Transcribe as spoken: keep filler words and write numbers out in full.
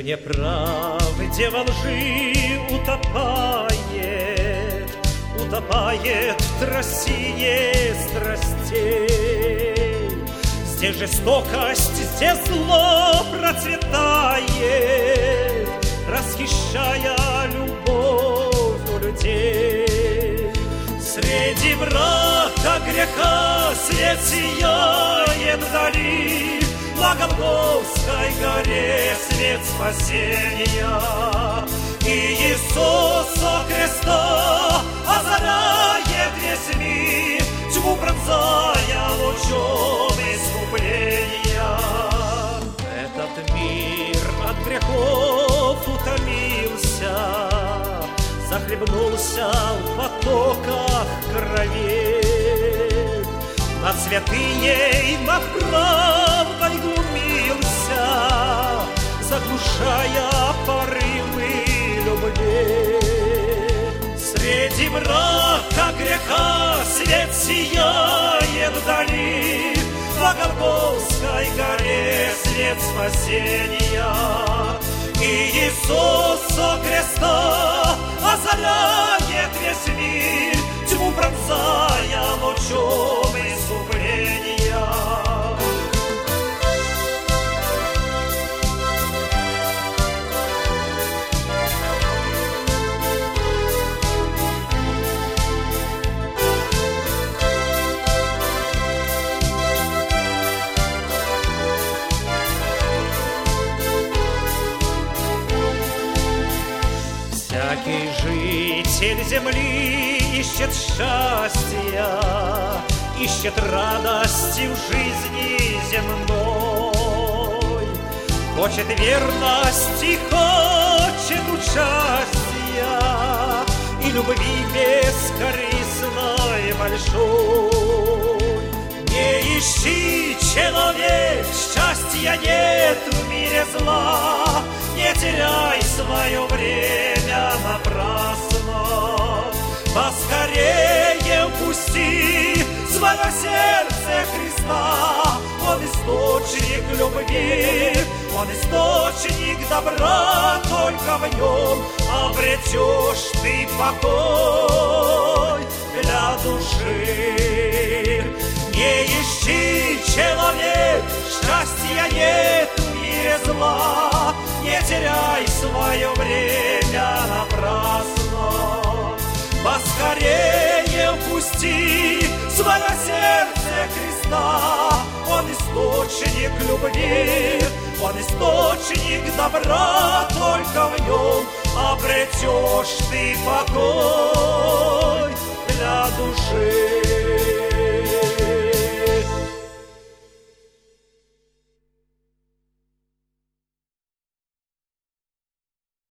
неправде, во лжи утопает, утопает в трясине страстей. Здесь жестокость, здесь зло процветает, расхищая любовь у людей. Среди мрака греха свет сияет вдали, на Голгофской горе свет спасения. И Иисуса Христа озаряет весь мир, тьму пронзая лучом искупления. Этот мир от грехов утомился, захлебнулся в потоках крови. Над святыней, над правдой глумился, заглушая порывы любви. Среди мрака греха свет сияет вдали, на Голгофской горе свет спасения. И Иисуса Христа озаряет весь мир, тьму пронзая лучом искупления. Всякий житель земли ищет счастья, ищет радости в жизни земной, хочет верности, хочет участия и любви бескорыстной большой. Не ищи, человек, счастья нет в мире зла, не теряй свое время напрасно. Поскорее впусти свое сердце Христа. Он источник любви, Он источник добра, только в нем обретешь ты покой для души. Не ищи, человек, счастья нет в мире зла, не теряй свое время напрасно. Поскорее впусти свое сердце Христа. Он источник любви, Он источник добра, только в нем обретешь ты покой для души.